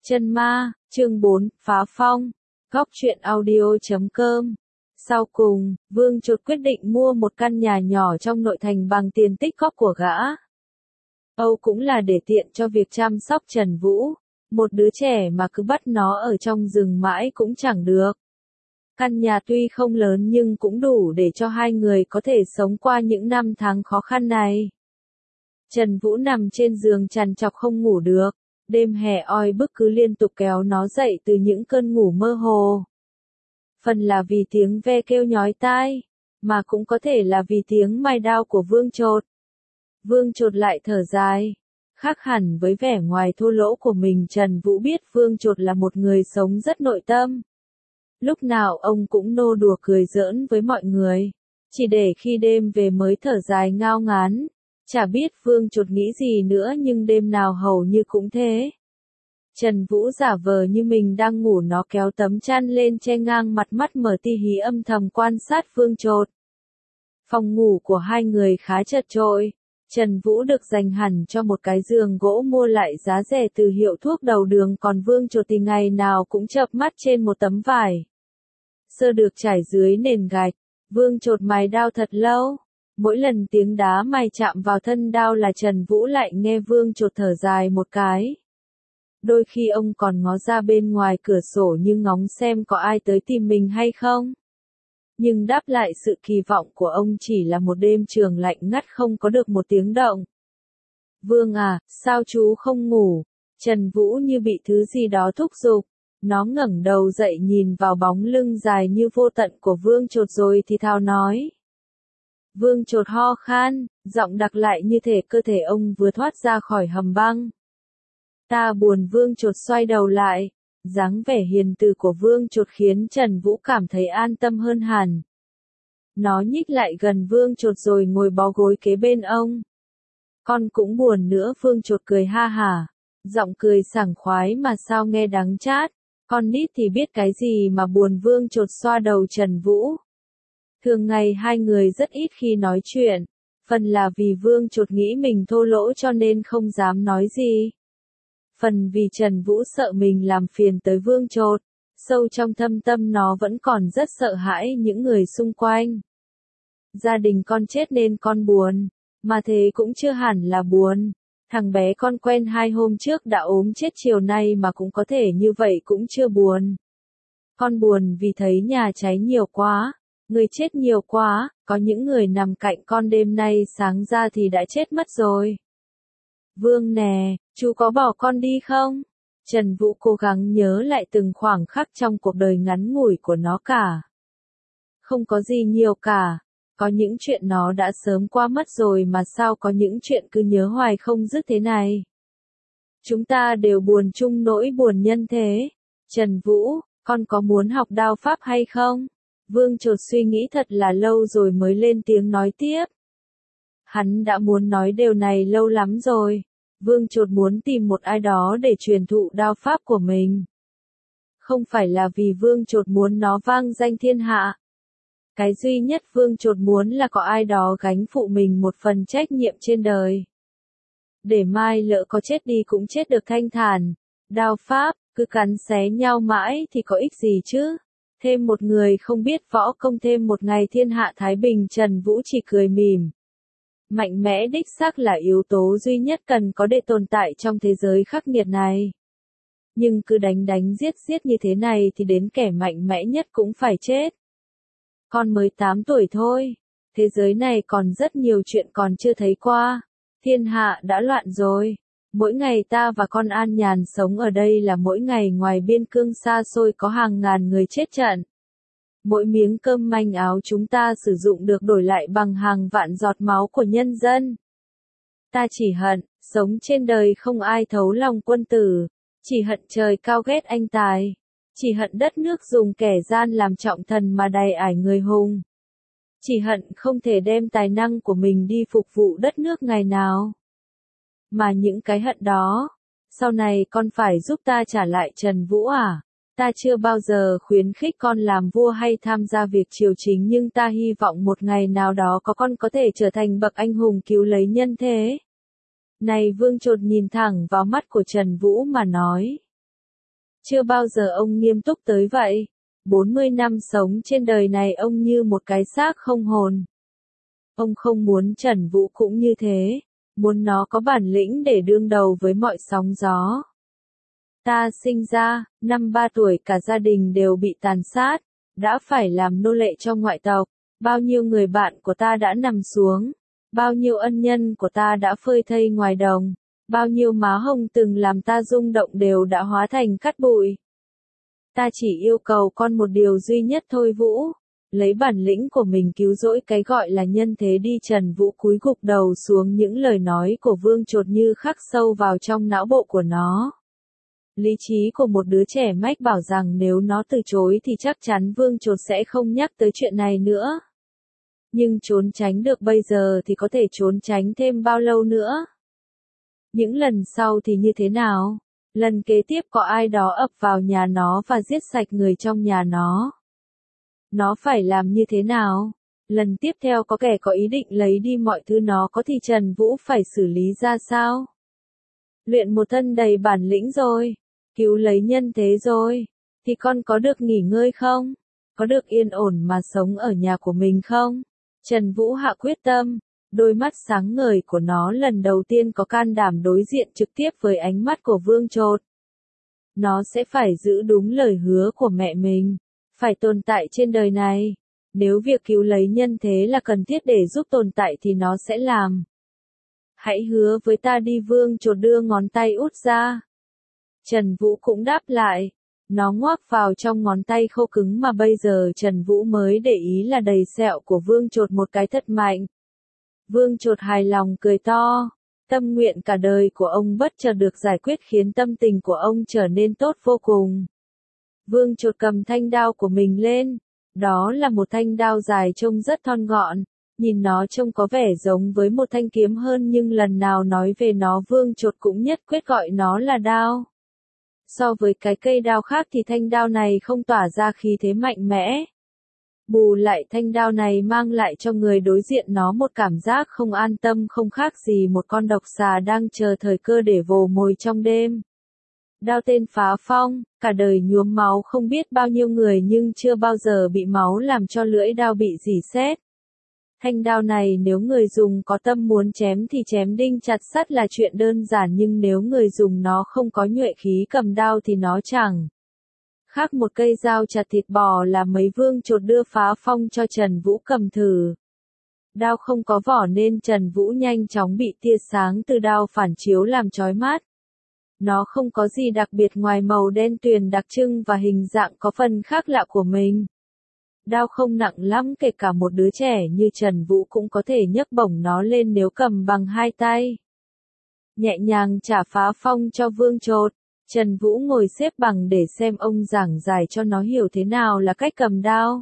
Chân ma, chương 4, phá phong. Góc truyện audio.com. Sau cùng, Vương Chột quyết định mua một căn nhà nhỏ trong nội thành bằng tiền tích góp của gã. Âu cũng là để tiện cho việc chăm sóc Trần Vũ, một đứa trẻ mà cứ bắt nó ở trong rừng mãi cũng chẳng được. Căn nhà tuy không lớn nhưng cũng đủ để cho hai người có thể sống qua những năm tháng khó khăn này. Trần Vũ nằm trên giường trằn trọc không ngủ được, đêm hè oi bức cứ liên tục kéo nó dậy từ những cơn ngủ mơ hồ. Phần là vì tiếng ve kêu nhói tai, mà cũng có thể là vì tiếng mài đao của Vương Chột. Vương Chột lại thở dài. Khác hẳn với vẻ ngoài thô lỗ của mình, Trần Vũ biết Vương Chột là một người sống rất nội tâm. Lúc nào ông cũng nô đùa cười giỡn với mọi người, chỉ để khi đêm về mới thở dài ngao ngán. Chả biết Vương Chột nghĩ gì nữa nhưng đêm nào hầu như cũng thế. Trần Vũ giả vờ như mình đang ngủ, nó kéo tấm chăn lên che ngang mặt, mắt mở ti hí âm thầm quan sát Vương Chột. Phòng ngủ của hai người khá chật chội. Trần Vũ được dành hẳn cho một cái giường gỗ mua lại giá rẻ từ hiệu thuốc đầu đường, còn Vương Chột thì ngày nào cũng chợp mắt trên một tấm vải sơ được trải dưới nền gạch. Vương Chột mài đao thật lâu. Mỗi lần tiếng đá mài chạm vào thân đao là Trần Vũ lại nghe Vương Chột thở dài một cái. Đôi khi ông còn ngó ra bên ngoài cửa sổ như ngóng xem có ai tới tìm mình hay không. Nhưng đáp lại sự kỳ vọng của ông chỉ là một đêm trường lạnh ngắt không có được một tiếng động. Vương à, sao chú không ngủ? Trần Vũ như bị thứ gì đó thúc giục. Nó ngẩng đầu dậy nhìn vào bóng lưng dài như vô tận của Vương Chột rồi thì thào nói. Vương Chột ho khan, giọng đặc lại như thể cơ thể ông vừa thoát ra khỏi hầm băng. Ta buồn. Vương Chột xoay đầu lại. Dáng vẻ hiền từ của Vương Chột khiến Trần Vũ cảm thấy an tâm hơn hẳn. Nó nhích lại gần Vương Chột rồi ngồi bó gối kế bên ông. Con cũng buồn nữa. Vương Chột cười ha hả. Giọng cười sảng khoái mà sao nghe đắng chát. Con nít thì biết cái gì mà buồn. Vương Chột xoa đầu Trần Vũ. Thường ngày hai người rất ít khi nói chuyện. Phần là vì Vương Chột nghĩ mình thô lỗ cho nên không dám nói gì. Phần vì Trần Vũ sợ mình làm phiền tới Vương Chột. Sâu trong thâm tâm nó vẫn còn rất sợ hãi những người xung quanh. Gia đình con chết nên con buồn. Mà thế cũng chưa hẳn là buồn. Thằng bé con quen 2 hôm trước đã ốm chết chiều nay mà cũng có thể như vậy cũng chưa buồn. Con buồn vì thấy nhà cháy nhiều quá. Người chết nhiều quá, có những người nằm cạnh con đêm nay sáng ra thì đã chết mất rồi. Vương nè, chú có bỏ con đi không? Trần Vũ cố gắng nhớ lại từng khoảng khắc trong cuộc đời ngắn ngủi của nó cả. Không có gì nhiều cả. Có những chuyện nó đã sớm qua mất rồi mà sao có những chuyện cứ nhớ hoài không dứt thế này. Chúng ta đều buồn chung nỗi buồn nhân thế. Trần Vũ, con có muốn học đao pháp hay không? Vương Chột suy nghĩ thật là lâu rồi mới lên tiếng nói tiếp. Hắn đã muốn nói điều này lâu lắm rồi. Vương Chột muốn tìm một ai đó để truyền thụ đao pháp của mình. Không phải là vì Vương Chột muốn nó vang danh thiên hạ. Cái duy nhất Vương Chột muốn là có ai đó gánh phụ mình một phần trách nhiệm trên đời. Để mai lỡ có chết đi cũng chết được thanh thản. Đao pháp, cứ cắn xé nhau mãi thì có ích gì chứ? Thêm một người không biết võ công, thêm một ngày thiên hạ thái bình. Trần Vũ chỉ cười mỉm. Mạnh mẽ đích xác là yếu tố duy nhất cần có để tồn tại trong thế giới khắc nghiệt này. Nhưng cứ đánh giết như thế này thì đến kẻ mạnh mẽ nhất cũng phải chết. Con mới 8 tuổi thôi. Thế giới này còn rất nhiều chuyện còn chưa thấy qua. Thiên hạ đã loạn rồi. Mỗi ngày ta và con an nhàn sống ở đây là mỗi ngày ngoài biên cương xa xôi có hàng ngàn người chết trận. Mỗi miếng cơm manh áo chúng ta sử dụng được đổi lại bằng hàng vạn giọt máu của nhân dân. Ta chỉ hận, sống trên đời không ai thấu lòng quân tử. Chỉ hận trời cao ghét anh tài. Chỉ hận đất nước dùng kẻ gian làm trọng thần mà đầy ải người hùng. Chỉ hận không thể đem tài năng của mình đi phục vụ đất nước ngày nào. Mà những cái hận đó, sau này con phải giúp ta trả lại. Trần Vũ à, ta chưa bao giờ khuyến khích con làm vua hay tham gia việc triều chính, nhưng ta hy vọng một ngày nào đó con có thể trở thành bậc anh hùng cứu lấy nhân thế. Này Vương Chột nhìn thẳng vào mắt của Trần Vũ mà nói. Chưa bao giờ ông nghiêm túc tới vậy. 40 năm sống trên đời này ông như một cái xác không hồn. Ông không muốn Trần Vũ cũng như thế, muốn nó có bản lĩnh để đương đầu với mọi sóng gió. Ta sinh ra, năm 3 tuổi cả gia đình đều bị tàn sát, đã phải làm nô lệ cho ngoại tộc, bao nhiêu người bạn của ta đã nằm xuống, bao nhiêu ân nhân của ta đã phơi thây ngoài đồng, bao nhiêu má hồng từng làm ta rung động đều đã hóa thành cát bụi. Ta chỉ yêu cầu con một điều duy nhất thôi Vũ, lấy bản lĩnh của mình cứu rỗi cái gọi là nhân thế đi. Trần Vũ cúi gục đầu xuống, những lời nói của Vương Chột như khắc sâu vào trong não bộ của nó. Lý trí của một đứa trẻ mách bảo rằng nếu nó từ chối thì chắc chắn Vương Chột sẽ không nhắc tới chuyện này nữa. Nhưng trốn tránh được bây giờ thì có thể trốn tránh thêm bao lâu nữa? Những lần sau thì như thế nào? Lần kế tiếp có ai đó ập vào nhà nó và giết sạch người trong nhà nó. Nó phải làm như thế nào? Lần tiếp theo có kẻ có ý định lấy đi mọi thứ nó có thì Trần Vũ phải xử lý ra sao? Luyện một thân đầy bản lĩnh rồi, cứu lấy nhân thế rồi, thì con có được nghỉ ngơi không? Có được yên ổn mà sống ở nhà của mình không? Trần Vũ hạ quyết tâm, đôi mắt sáng ngời của nó lần đầu tiên có can đảm đối diện trực tiếp với ánh mắt của Vương Chột. Nó sẽ phải giữ đúng lời hứa của mẹ mình, phải tồn tại trên đời này. Nếu việc cứu lấy nhân thế là cần thiết để giúp tồn tại thì nó sẽ làm. Hãy hứa với ta đi. Vương Chột đưa ngón tay út ra. Trần Vũ cũng đáp lại. Nó ngoác vào trong ngón tay khô cứng mà bây giờ Trần Vũ mới để ý là đầy sẹo của Vương Chột một cái thật mạnh. Vương Chột hài lòng cười to. Tâm nguyện cả đời của ông bất chợt được giải quyết khiến tâm tình của ông trở nên tốt vô cùng. Vương Chột cầm thanh đao của mình lên. Đó là một thanh đao dài trông rất thon gọn. Nhìn nó trông có vẻ giống với một thanh kiếm hơn, nhưng lần nào nói về nó Vương Chột cũng nhất quyết gọi nó là đao. So với cái cây đao khác thì thanh đao này không tỏa ra khí thế mạnh mẽ. Bù lại thanh đao này mang lại cho người đối diện nó một cảm giác không an tâm, không khác gì một con độc xà đang chờ thời cơ để vồ mồi trong đêm. Đao tên Phá Phong, cả đời nhuốm máu không biết bao nhiêu người nhưng chưa bao giờ bị máu làm cho lưỡi đao bị rỉ sét. Thanh đao này nếu người dùng có tâm muốn chém thì chém đinh chặt sắt là chuyện đơn giản, nhưng nếu người dùng nó không có nhuệ khí cầm đao thì nó chẳng khác một cây dao chặt thịt bò là mấy. Vương Chột đưa Phá Phong cho Trần Vũ cầm thử. Đao không có vỏ nên Trần Vũ nhanh chóng bị tia sáng từ đao phản chiếu làm chói mắt. Nó không có gì đặc biệt ngoài màu đen tuyền đặc trưng và hình dạng có phần khác lạ của mình. Đao không nặng lắm, kể cả một đứa trẻ như Trần Vũ cũng có thể nhấc bổng nó lên nếu cầm bằng hai tay. Nhẹ nhàng trả Phá Phong cho Vương Chột. Trần Vũ ngồi xếp bằng để xem ông giảng giải cho nó hiểu thế nào là cách cầm đao.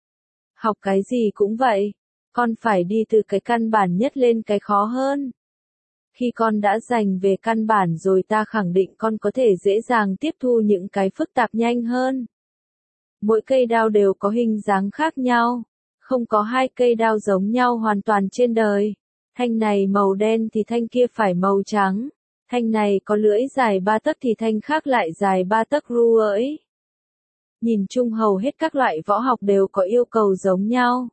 Học cái gì cũng vậy, con phải đi từ cái căn bản nhất lên cái khó hơn. Khi con đã dành về căn bản rồi ta khẳng định con có thể dễ dàng tiếp thu những cái phức tạp nhanh hơn. Mỗi cây đao đều có hình dáng khác nhau, không có hai cây đao giống nhau hoàn toàn trên đời. Thanh này màu đen thì thanh kia phải màu trắng. Thanh này có lưỡi dài 3 tấc thì thanh khác lại dài 3 tấc ấy. Nhìn chung hầu hết các loại võ học đều có yêu cầu giống nhau.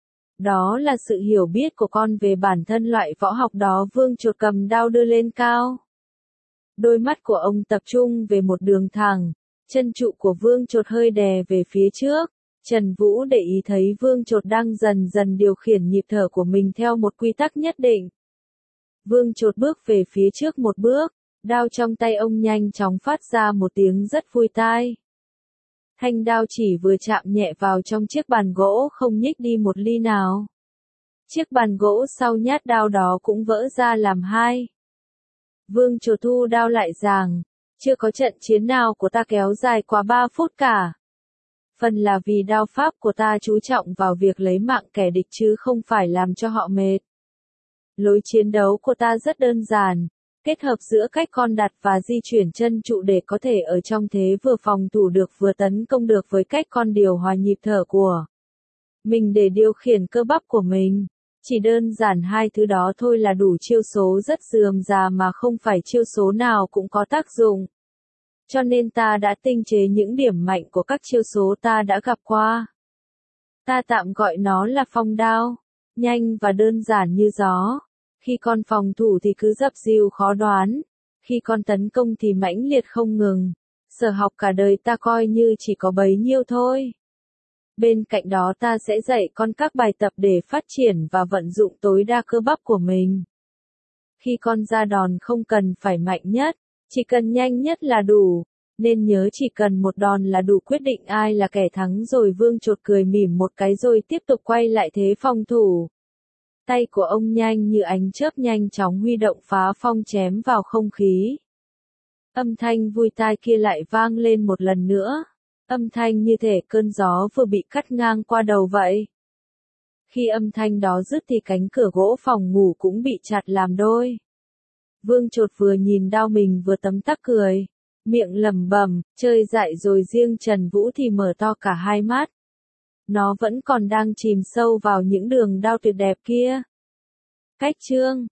Đó là sự hiểu biết của con về bản thân loại võ học đó. Vương Chột cầm đao đưa lên cao. Đôi mắt của ông tập trung về một đường thẳng, chân trụ của Vương Chột hơi đè về phía trước. Trần Vũ để ý thấy Vương Chột đang dần dần điều khiển nhịp thở của mình theo một quy tắc nhất định. Vương Chột bước về phía trước một bước, đao trong tay ông nhanh chóng phát ra một tiếng rất vui tai. Thanh đao chỉ vừa chạm nhẹ vào trong chiếc bàn gỗ không nhích đi một ly nào. Chiếc bàn gỗ sau nhát đao đó cũng vỡ ra làm hai. Vương Chột thu đao lại rằng, chưa có trận chiến nào của ta kéo dài quá 3 phút cả. Phần là vì đao pháp của ta chú trọng vào việc lấy mạng kẻ địch chứ không phải làm cho họ mệt. Lối chiến đấu của ta rất đơn giản, kết hợp giữa cách con đặt và di chuyển chân trụ để có thể ở trong thế vừa phòng thủ được vừa tấn công được, với cách con điều hòa nhịp thở của mình để điều khiển cơ bắp của mình. Chỉ đơn giản hai thứ đó thôi là đủ chiêu số rất rườm rà mà không phải chiêu số nào cũng có tác dụng. cho nên ta đã tinh chế những điểm mạnh của các chiêu số ta đã gặp qua. Ta tạm gọi nó là phong đao, nhanh và đơn giản như gió. Khi con phòng thủ thì cứ dập dìu khó đoán, khi con tấn công thì mãnh liệt không ngừng. Sở học cả đời ta coi như chỉ có bấy nhiêu thôi. Bên cạnh đó ta sẽ dạy con các bài tập để phát triển và vận dụng tối đa cơ bắp của mình. Khi con ra đòn không cần phải mạnh nhất, chỉ cần nhanh nhất là đủ, nên nhớ chỉ cần một đòn là đủ quyết định ai là kẻ thắng rồi. Vương Chột cười mỉm một cái rồi tiếp tục quay lại thế phòng thủ. Tay của ông nhanh như ánh chớp nhanh chóng huy động phá phong chém vào không khí. Âm thanh vui tai kia lại vang lên một lần nữa. Âm thanh như thể cơn gió vừa bị cắt ngang qua đầu vậy. Khi âm thanh đó dứt thì cánh cửa gỗ phòng ngủ cũng bị chặt làm đôi. Vương Chột vừa nhìn đao mình vừa tấm tắc cười, miệng lẩm bẩm, chơi dại rồi. Riêng Trần Vũ thì mở to cả hai mắt. Nó vẫn còn đang chìm sâu vào những đường đao tuyệt đẹp kia. Cách chương